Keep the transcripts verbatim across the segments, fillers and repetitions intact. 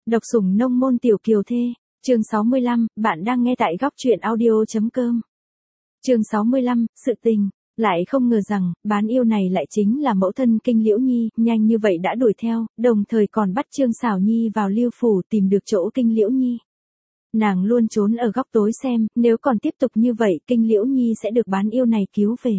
Độc sủng nông môn tiểu kiều thê, chương sáu mươi lăm, bạn đang nghe tại góc truyện audio.com. Chương sáu mươi lăm, sự tình, lại không ngờ rằng, bán yêu này lại chính là mẫu thân Kinh Liễu Nhi, nhanh như vậy đã đuổi theo, đồng thời còn bắt Trương Sảo Nhi vào Liêu phủ tìm được chỗ Kinh Liễu Nhi. Nàng luôn trốn ở góc tối xem, nếu còn tiếp tục như vậy Kinh Liễu Nhi sẽ được bán yêu này cứu về.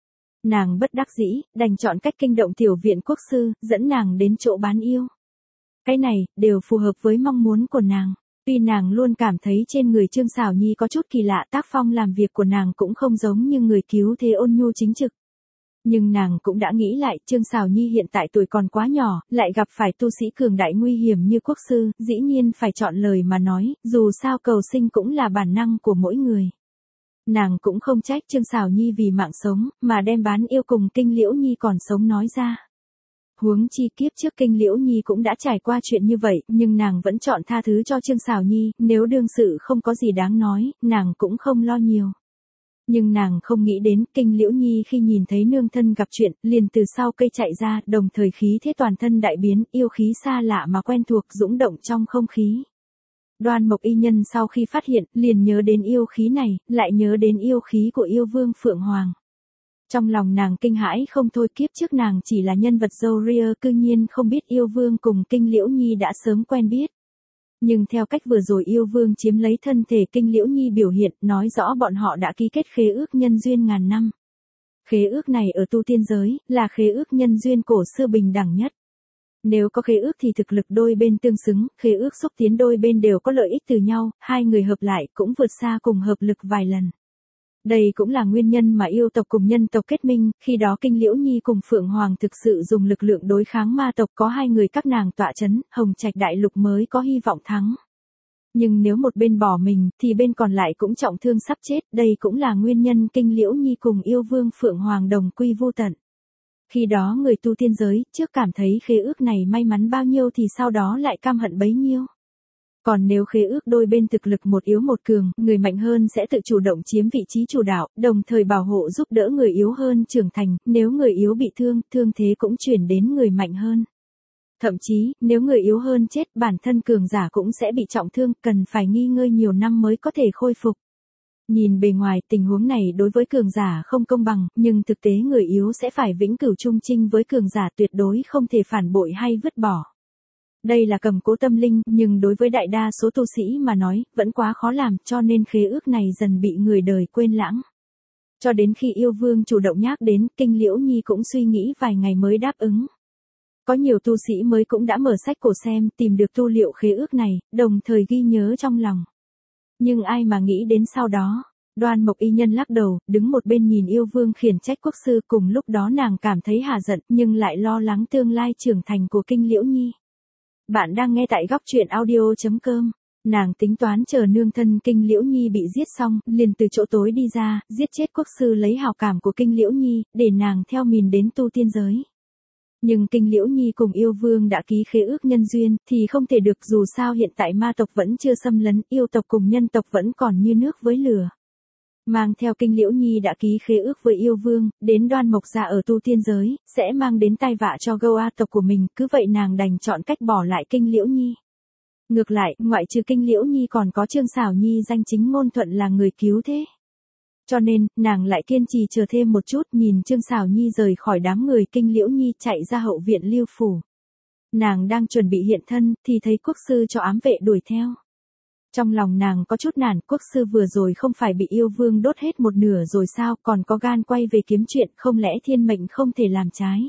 Nàng bất đắc dĩ, đành chọn cách kinh động tiểu viện quốc sư, dẫn nàng đến chỗ bán yêu. Cái này, đều phù hợp với mong muốn của nàng. Tuy nàng luôn cảm thấy trên người Trương Sảo Nhi có chút kỳ lạ, tác phong làm việc của nàng cũng không giống như người cứu thế ôn nhu chính trực. Nhưng nàng cũng đã nghĩ lại, Trương Sảo Nhi hiện tại tuổi còn quá nhỏ, lại gặp phải tu sĩ cường đại nguy hiểm như quốc sư, dĩ nhiên phải chọn lời mà nói, dù sao cầu sinh cũng là bản năng của mỗi người. Nàng cũng không trách Trương Sảo Nhi vì mạng sống, mà đem bán yêu cùng Kinh Liễu Nhi còn sống nói ra. Huống chi kiếp trước Kinh Liễu Nhi cũng đã trải qua chuyện như vậy, nhưng nàng vẫn chọn tha thứ cho Trương Sảo Nhi, nếu đương sự không có gì đáng nói, nàng cũng không lo nhiều. Nhưng nàng không nghĩ đến, Kinh Liễu Nhi khi nhìn thấy nương thân gặp chuyện, liền từ sau cây chạy ra, đồng thời khí thế toàn thân đại biến, yêu khí xa lạ mà quen thuộc dũng động trong không khí. Đoan Mộc y nhân sau khi phát hiện, liền nhớ đến yêu khí này, lại nhớ đến yêu khí của yêu vương Phượng Hoàng. Trong lòng nàng kinh hãi không thôi, kiếp trước nàng chỉ là nhân vật dâu ria, cư nhiên không biết yêu vương cùng Kinh Liễu Nhi đã sớm quen biết. Nhưng theo cách vừa rồi yêu vương chiếm lấy thân thể Kinh Liễu Nhi biểu hiện, nói rõ bọn họ đã ký kết khế ước nhân duyên ngàn năm. Khế ước này ở tu tiên giới, là khế ước nhân duyên cổ xưa bình đẳng nhất. Nếu có khế ước thì thực lực đôi bên tương xứng, khế ước xúc tiến đôi bên đều có lợi ích từ nhau, hai người hợp lại cũng vượt xa cùng hợp lực vài lần. Đây cũng là nguyên nhân mà yêu tộc cùng nhân tộc kết minh, khi đó Kinh Liễu Nhi cùng Phượng Hoàng thực sự dùng lực lượng đối kháng ma tộc, có hai người các nàng tọa chấn, Hồng Trạch Đại Lục mới có hy vọng thắng. Nhưng nếu một bên bỏ mình, thì bên còn lại cũng trọng thương sắp chết, đây cũng là nguyên nhân Kinh Liễu Nhi cùng yêu vương Phượng Hoàng đồng quy vô tận. Khi đó người tu tiên giới, trước cảm thấy khế ước này may mắn bao nhiêu thì sau đó lại căm hận bấy nhiêu. Còn nếu khế ước đôi bên thực lực một yếu một cường, người mạnh hơn sẽ tự chủ động chiếm vị trí chủ đạo, đồng thời bảo hộ giúp đỡ người yếu hơn trưởng thành, nếu người yếu bị thương, thương thế cũng chuyển đến người mạnh hơn. Thậm chí, nếu người yếu hơn chết, bản thân cường giả cũng sẽ bị trọng thương, cần phải nghỉ ngơi nhiều năm mới có thể khôi phục. Nhìn bề ngoài, tình huống này đối với cường giả không công bằng, nhưng thực tế người yếu sẽ phải vĩnh cửu chung chinh với cường giả, tuyệt đối không thể phản bội hay vứt bỏ. Đây là cầm cố tâm linh, nhưng đối với đại đa số tu sĩ mà nói, vẫn quá khó làm, cho nên khế ước này dần bị người đời quên lãng. Cho đến khi yêu vương chủ động nhắc đến, Kinh Liễu Nhi cũng suy nghĩ vài ngày mới đáp ứng. Có nhiều tu sĩ mới cũng đã mở sách cổ xem, tìm được tu liệu khế ước này, đồng thời ghi nhớ trong lòng. Nhưng ai mà nghĩ đến sau đó, Đoan Mộc y nhân lắc đầu, đứng một bên nhìn yêu vương khiển trách quốc sư, cùng lúc đó nàng cảm thấy hả giận, nhưng lại lo lắng tương lai trưởng thành của Kinh Liễu Nhi. Bạn đang nghe tại góc truyện audio.com. Nàng tính toán chờ nương thân Kinh Liễu Nhi bị giết xong, liền từ chỗ tối đi ra, giết chết quốc sư lấy hào cảm của Kinh Liễu Nhi, để nàng theo mình đến tu tiên giới. Nhưng Kinh Liễu Nhi cùng yêu vương đã ký khế ước nhân duyên, thì không thể được, dù sao hiện tại ma tộc vẫn chưa xâm lấn, yêu tộc cùng nhân tộc vẫn còn như nước với lửa. Mang theo Kinh Liễu Nhi đã ký khế ước với yêu vương, đến Đoan Mộc gia ở tu tiên giới, sẽ mang đến tai vạ cho Goa tộc của mình, cứ vậy nàng đành chọn cách bỏ lại Kinh Liễu Nhi. Ngược lại, ngoại trừ Kinh Liễu Nhi còn có Trương Sảo Nhi danh chính ngôn thuận là người cứu thế. Cho nên, nàng lại kiên trì chờ thêm một chút, nhìn Trương Sảo Nhi rời khỏi đám người, Kinh Liễu Nhi chạy ra hậu viện Liêu phủ. Nàng đang chuẩn bị hiện thân, thì thấy quốc sư cho ám vệ đuổi theo. Trong lòng nàng có chút nản, quốc sư vừa rồi không phải bị yêu vương đốt hết một nửa rồi sao, còn có gan quay về kiếm chuyện, không lẽ thiên mệnh không thể làm trái.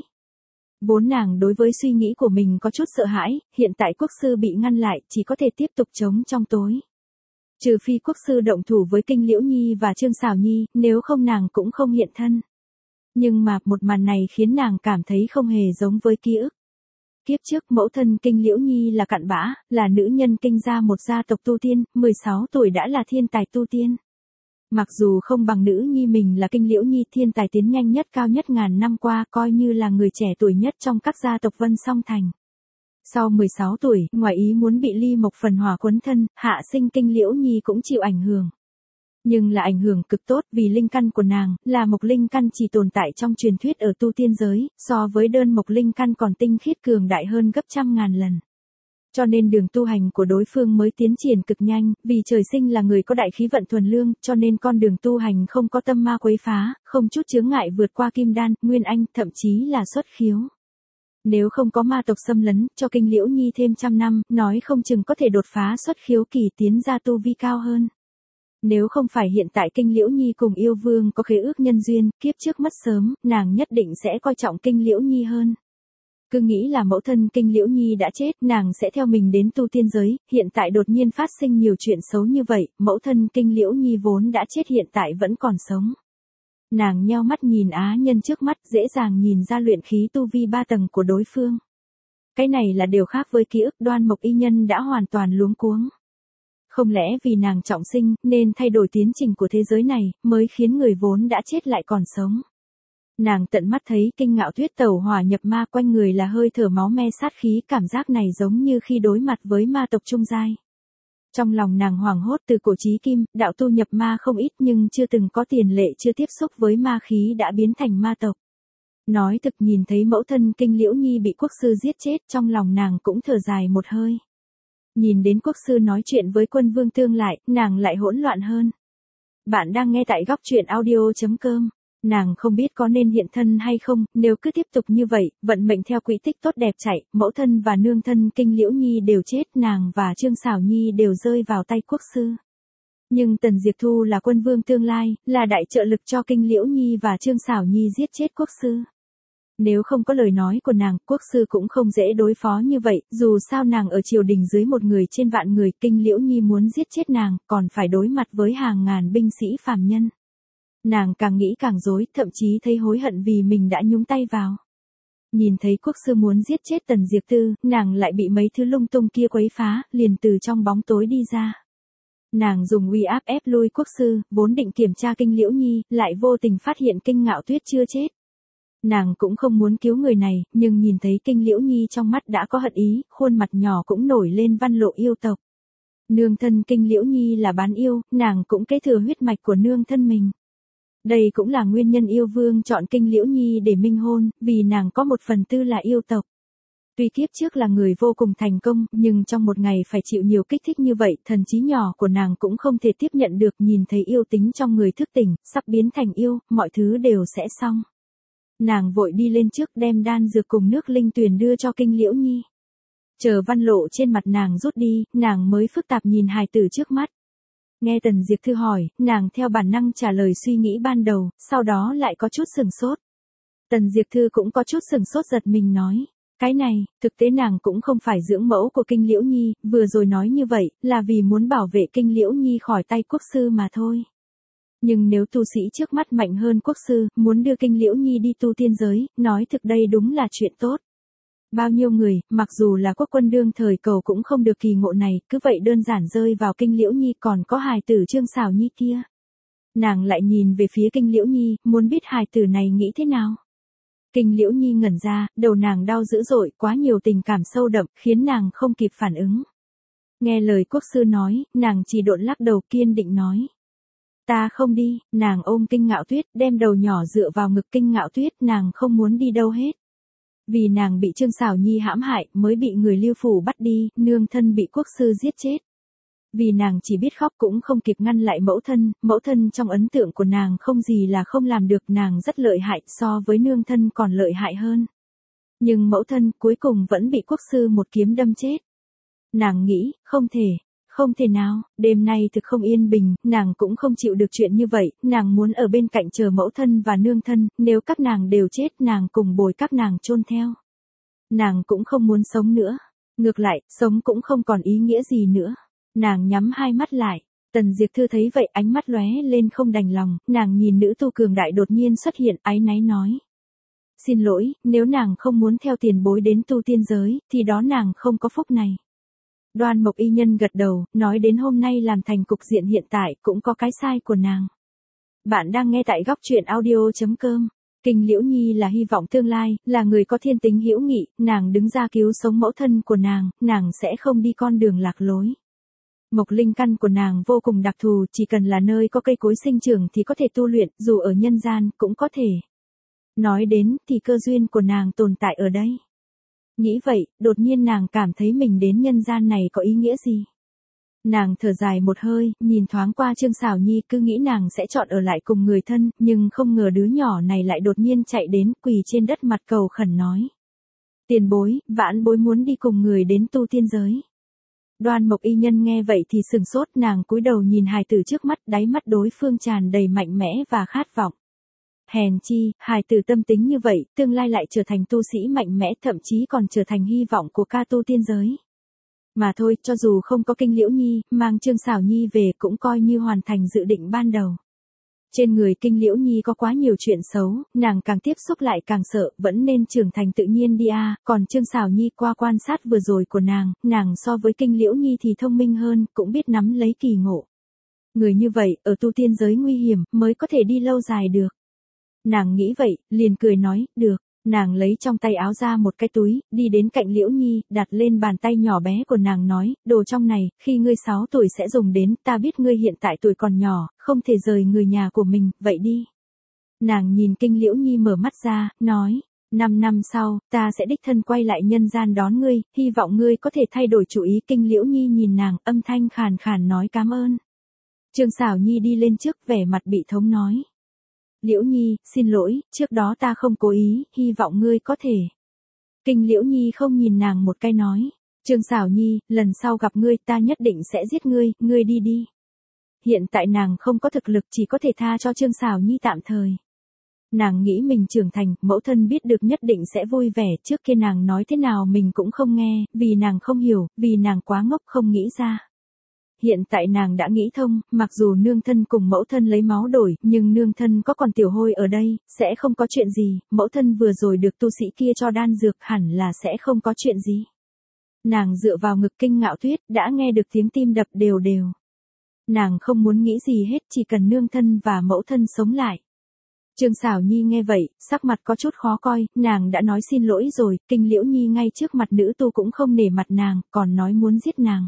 Vốn nàng đối với suy nghĩ của mình có chút sợ hãi, hiện tại quốc sư bị ngăn lại, chỉ có thể tiếp tục chống trong tối. Trừ phi quốc sư động thủ với Kinh Liễu Nhi và Trương Sảo Nhi, nếu không nàng cũng không hiện thân. Nhưng mà, một màn này khiến nàng cảm thấy không hề giống với ký ức. Kiếp trước mẫu thân Kinh Liễu Nhi là cặn bã, là nữ nhân Kinh gia một gia tộc tu tiên, mười sáu tuổi đã là thiên tài tu tiên. Mặc dù không bằng nữ nhi mình là Kinh Liễu Nhi, thiên tài tiến nhanh nhất cao nhất ngàn năm qua, coi như là người trẻ tuổi nhất trong các gia tộc Vân Song Thành. Sau mười sáu tuổi, ngoài ý muốn bị ly mộc phần hỏa quấn thân, hạ sinh Kinh Liễu Nhi cũng chịu ảnh hưởng. Nhưng là ảnh hưởng cực tốt, vì linh căn của nàng, là mộc linh căn chỉ tồn tại trong truyền thuyết ở tu tiên giới, so với đơn mộc linh căn còn tinh khiết cường đại hơn gấp trăm ngàn lần. Cho nên đường tu hành của đối phương mới tiến triển cực nhanh, vì trời sinh là người có đại khí vận thuần lương, cho nên con đường tu hành không có tâm ma quấy phá, không chút chướng ngại vượt qua kim đan, nguyên anh, thậm chí là xuất khiếu. Nếu không có ma tộc xâm lấn, cho Kinh Liễu Nhi thêm trăm năm, nói không chừng có thể đột phá xuất khiếu kỳ tiến ra tu vi cao hơn. Nếu không phải hiện tại Kinh Liễu Nhi cùng yêu vương có khế ước nhân duyên, kiếp trước mất sớm, nàng nhất định sẽ coi trọng Kinh Liễu Nhi hơn. Cứ nghĩ là mẫu thân Kinh Liễu Nhi đã chết, nàng sẽ theo mình đến tu tiên giới, hiện tại đột nhiên phát sinh nhiều chuyện xấu như vậy, mẫu thân Kinh Liễu Nhi vốn đã chết hiện tại vẫn còn sống. Nàng nheo mắt nhìn á nhân trước mắt, dễ dàng nhìn ra luyện khí tu vi ba tầng của đối phương. Cái này là điều khác với ký ức, Đoan Mộc Y Nhân đã hoàn toàn luống cuống. Không lẽ vì nàng trọng sinh, nên thay đổi tiến trình của thế giới này, mới khiến người vốn đã chết lại còn sống. Nàng tận mắt thấy Kinh Ngạo Tuyết tẩu hỏa nhập ma, quanh người là hơi thở máu me sát khí, cảm giác này giống như khi đối mặt với ma tộc trung giai. Trong lòng nàng hoảng hốt, từ cổ chí kim, đạo tu nhập ma không ít nhưng chưa từng có tiền lệ, chưa tiếp xúc với ma khí đã biến thành ma tộc. Nói thực, nhìn thấy mẫu thân Kinh Liễu Nhi bị quốc sư giết chết, trong lòng nàng cũng thở dài một hơi. Nhìn đến quốc sư nói chuyện với quân vương tương lại, nàng lại hỗn loạn hơn. Bạn đang nghe tại góc truyện audio chấm com. Nàng không biết có nên hiện thân hay không, nếu cứ tiếp tục như vậy, vận mệnh theo quỹ tích tốt đẹp chạy, mẫu thân và nương thân Kinh Liễu Nhi đều chết, nàng và Trương Xảo Nhi đều rơi vào tay quốc sư. Nhưng Tần Diệp Thu là quân vương tương lai, là đại trợ lực cho Kinh Liễu Nhi và Trương Xảo Nhi giết chết quốc sư. Nếu không có lời nói của nàng, quốc sư cũng không dễ đối phó như vậy, dù sao nàng ở triều đình dưới một người trên vạn người, Kinh Liễu Nhi muốn giết chết nàng, còn phải đối mặt với hàng ngàn binh sĩ phàm nhân. Nàng càng nghĩ càng rối, thậm chí thấy hối hận vì mình đã nhúng tay vào. Nhìn thấy quốc sư muốn giết chết Tần Diệp Tư, nàng lại bị mấy thứ lung tung kia quấy phá, liền từ trong bóng tối đi ra. Nàng dùng uy áp ép lui quốc sư, vốn định kiểm tra Kinh Liễu Nhi, lại vô tình phát hiện Kinh Ngạo Tuyết chưa chết. Nàng cũng không muốn cứu người này, nhưng nhìn thấy Kinh Liễu Nhi trong mắt đã có hận ý, khuôn mặt nhỏ cũng nổi lên văn lộ yêu tộc. Nương thân Kinh Liễu Nhi là bán yêu, nàng cũng kế thừa huyết mạch của nương thân mình. Đây cũng là nguyên nhân yêu vương chọn Kinh Liễu Nhi để minh hôn, vì nàng có một phần tư là yêu tộc. Tuy kiếp trước là người vô cùng thành công, nhưng trong một ngày phải chịu nhiều kích thích như vậy, thần trí nhỏ của nàng cũng không thể tiếp nhận được, nhìn thấy yêu tính trong người thức tỉnh, sắp biến thành yêu, mọi thứ đều sẽ xong. Nàng vội đi lên trước đem đan dược cùng nước linh tuyền đưa cho Kinh Liễu Nhi. Chờ văn lộ trên mặt nàng rút đi, nàng mới phức tạp nhìn hài tử trước mắt. Nghe Tần Diệp Thư hỏi, nàng theo bản năng trả lời suy nghĩ ban đầu, sau đó lại có chút sừng sốt. Tần Diệp Thư cũng có chút sừng sốt giật mình nói, cái này, thực tế nàng cũng không phải dưỡng mẫu của Kinh Liễu Nhi, vừa rồi nói như vậy, là vì muốn bảo vệ Kinh Liễu Nhi khỏi tay quốc sư mà thôi. Nhưng nếu tu sĩ trước mắt mạnh hơn quốc sư, muốn đưa Kinh Liễu Nhi đi tu tiên giới, nói thực đây đúng là chuyện tốt. Bao nhiêu người, mặc dù là quốc quân đương thời cầu cũng không được kỳ ngộ này, cứ vậy đơn giản rơi vào Kinh Liễu Nhi, còn có hài tử Trương Xảo Nhi kia. Nàng lại nhìn về phía Kinh Liễu Nhi, muốn biết hài tử này nghĩ thế nào. Kinh Liễu Nhi ngẩn ra, đầu nàng đau dữ dội, quá nhiều tình cảm sâu đậm, khiến nàng không kịp phản ứng. Nghe lời quốc sư nói, nàng chỉ độn lắc đầu kiên định nói. Ta không đi, nàng ôm Kinh Ngạo Tuyết, đem đầu nhỏ dựa vào ngực Kinh Ngạo Tuyết, nàng không muốn đi đâu hết. Vì nàng bị Trương Xảo Nhi hãm hại, mới bị người Lưu Phủ bắt đi, nương thân bị quốc sư giết chết. Vì nàng chỉ biết khóc cũng không kịp ngăn lại mẫu thân, mẫu thân trong ấn tượng của nàng không gì là không làm được, nàng rất lợi hại, so với nương thân còn lợi hại hơn. Nhưng mẫu thân cuối cùng vẫn bị quốc sư một kiếm đâm chết. Nàng nghĩ, không thể, không thể nào, đêm nay thực không yên bình, nàng cũng không chịu được chuyện như vậy, nàng muốn ở bên cạnh chờ mẫu thân và nương thân, nếu các nàng đều chết nàng cùng bồi các nàng chôn theo. Nàng cũng không muốn sống nữa, ngược lại, sống cũng không còn ý nghĩa gì nữa. Nàng nhắm hai mắt lại, Tần Diệp Thư thấy vậy ánh mắt lóe lên không đành lòng, nàng nhìn nữ tu cường đại đột nhiên xuất hiện, áy náy nói. Xin lỗi, nếu nàng không muốn theo tiền bối đến tu tiên giới, thì đó nàng không có phúc này. Đoan Mộc Y Nhân gật đầu, nói đến hôm nay làm thành cục diện hiện tại cũng có cái sai của nàng. Bạn đang nghe tại góc truyện audio chấm com. Kinh Liễu Nhi là hy vọng tương lai, là người có thiên tính hữu nghị, nàng đứng ra cứu sống mẫu thân của nàng, nàng sẽ không đi con đường lạc lối. Mộc linh căn của nàng vô cùng đặc thù, chỉ cần là nơi có cây cối sinh trưởng thì có thể tu luyện, dù ở nhân gian cũng có thể. Nói đến thì cơ duyên của nàng tồn tại ở đây. Nghĩ vậy, đột nhiên nàng cảm thấy mình đến nhân gian này có ý nghĩa gì. Nàng thở dài một hơi, nhìn thoáng qua Trương Sảo Nhi, cứ nghĩ nàng sẽ chọn ở lại cùng người thân, nhưng không ngờ đứa nhỏ này lại đột nhiên chạy đến, quỳ trên đất mặt cầu khẩn nói. Tiền bối, vãn bối muốn đi cùng người đến tu tiên giới. Đoan Mộc Y Nhân nghe vậy thì sừng sốt, nàng cúi đầu nhìn hài tử trước mắt, đáy mắt đối phương tràn đầy mạnh mẽ và khát vọng. Hèn chi, hài tử tâm tính như vậy, tương lai lại trở thành tu sĩ mạnh mẽ, thậm chí còn trở thành hy vọng của ca tu tiên giới. Mà thôi, cho dù không có Kinh Liễu Nhi, mang Trương Sảo Nhi về cũng coi như hoàn thành dự định ban đầu. Trên người Kinh Liễu Nhi có quá nhiều chuyện xấu, nàng càng tiếp xúc lại càng sợ, vẫn nên trưởng thành tự nhiên đi a. Còn Trương Sảo Nhi qua quan sát vừa rồi của nàng, nàng so với Kinh Liễu Nhi thì thông minh hơn, cũng biết nắm lấy kỳ ngộ. Người như vậy, ở tu tiên giới nguy hiểm, mới có thể đi lâu dài được. Nàng nghĩ vậy, liền cười nói, được. Nàng lấy trong tay áo ra một cái túi, đi đến cạnh Liễu Nhi, đặt lên bàn tay nhỏ bé của nàng nói, đồ trong này, khi ngươi sáu tuổi sẽ dùng đến, ta biết ngươi hiện tại tuổi còn nhỏ, không thể rời người nhà của mình, vậy đi. Nàng nhìn Kinh Liễu Nhi mở mắt ra, nói, năm năm sau, ta sẽ đích thân quay lại nhân gian đón ngươi, hy vọng ngươi có thể thay đổi chủ ý. Kinh Liễu Nhi nhìn nàng, âm thanh khàn khàn nói cảm ơn. Trương Sảo Nhi đi lên trước, vẻ mặt bị thống nói. Liễu Nhi, xin lỗi, trước đó ta không cố ý, hy vọng ngươi có thể. Kinh Liễu Nhi không nhìn nàng một cái nói. Trương Sảo Nhi, lần sau gặp ngươi ta nhất định sẽ giết ngươi, ngươi đi đi. Hiện tại nàng không có thực lực, chỉ có thể tha cho Trương Sảo Nhi tạm thời. Nàng nghĩ mình trưởng thành, mẫu thân biết được nhất định sẽ vui vẻ, trước kia nàng nói thế nào mình cũng không nghe, vì nàng không hiểu, vì nàng quá ngốc không nghĩ ra. Hiện tại nàng đã nghĩ thông, mặc dù nương thân cùng mẫu thân lấy máu đổi, nhưng nương thân có còn tiểu hôi ở đây, sẽ không có chuyện gì, mẫu thân vừa rồi được tu sĩ kia cho đan dược hẳn là sẽ không có chuyện gì. Nàng dựa vào ngực Kinh Ngạo Tuyết, đã nghe được tiếng tim đập đều đều. Nàng không muốn nghĩ gì hết, chỉ cần nương thân và mẫu thân sống lại. Trương Sảo Nhi nghe vậy, sắc mặt có chút khó coi, nàng đã nói xin lỗi rồi, Kinh Liễu Nhi ngay trước mặt nữ tu cũng không nể mặt nàng, còn nói muốn giết nàng.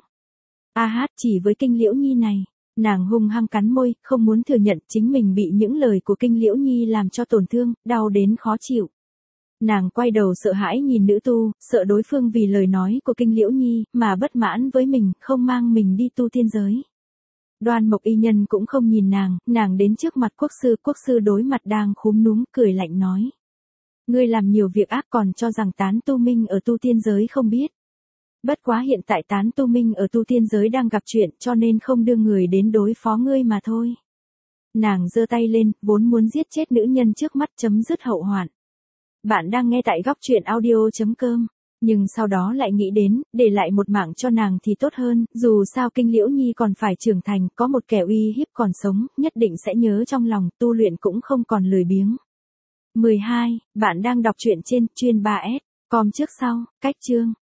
A hát, chỉ với Kinh Liễu Nhi này, nàng hung hăng cắn môi, không muốn thừa nhận chính mình bị những lời của Kinh Liễu Nhi làm cho tổn thương, đau đến khó chịu. Nàng quay đầu sợ hãi nhìn nữ tu, sợ đối phương vì lời nói của Kinh Liễu Nhi, mà bất mãn với mình, không mang mình đi tu tiên giới. Đoan Mộc Y Nhân cũng không nhìn nàng, nàng đến trước mặt quốc sư, quốc sư đối mặt đang khúm núm, cười lạnh nói. Ngươi làm nhiều việc ác còn cho rằng tán tu minh ở tu tiên giới không biết. Bất quá hiện tại tán tu minh ở tu tiên giới đang gặp chuyện cho nên không đưa người đến đối phó ngươi mà thôi. Nàng giơ tay lên, vốn muốn giết chết nữ nhân trước mắt chấm dứt hậu hoạn. Bạn đang nghe tại góc truyện audio chấm com. Nhưng sau đó lại nghĩ đến, để lại một mạng cho nàng thì tốt hơn, dù sao Kinh Liễu Nhi còn phải trưởng thành, có một kẻ uy hiếp còn sống, nhất định sẽ nhớ trong lòng, tu luyện cũng không còn lười biếng. mười hai, bạn đang đọc truyện trên chuyên ba S, com trước sau, cách chương.